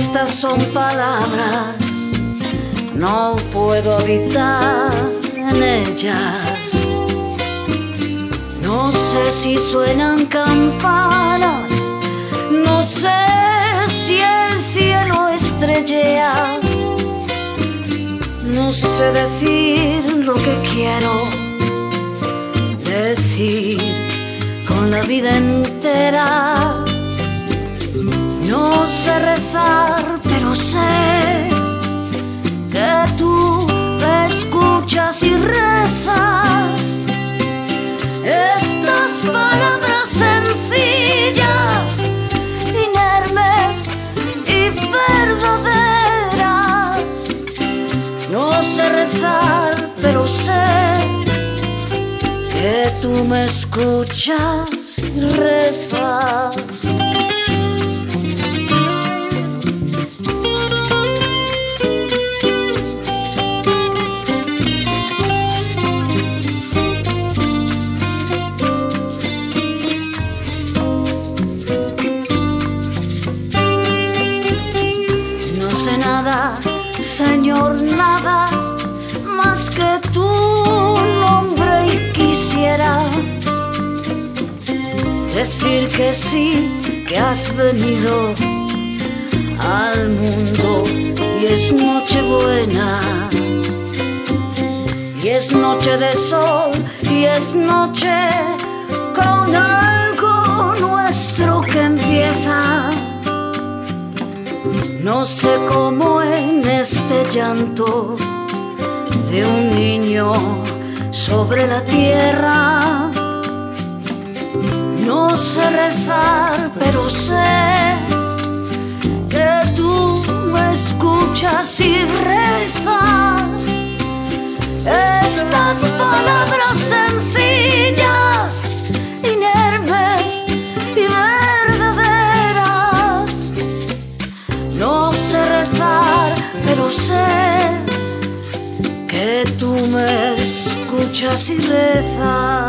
Estas son palabras, no puedo habitar en ellas. No sé si suenan campanas, no sé si el cielo estrellea. No sé decir lo que quiero decir con la vida entera. No sé rezar, pero sé que tú me escuchas y rezas. Estas palabras sencillas, inermes y verdaderas. No sé rezar, pero sé que tú me escuchas y rezas. Señor, nada más que tu nombre y quisiera decir que sí, que has venido al mundo y es noche buena, y es noche de sol, y es noche con algo nuestro que empieza. No sé cómo en este llanto de un niño sobre la tierra. No sé rezar, pero sé que tú me escuchas y rezas. Estas palabras sencillas, inermes y verdaderas. No sé rezar, pero sé que tú me escuchas y rezas.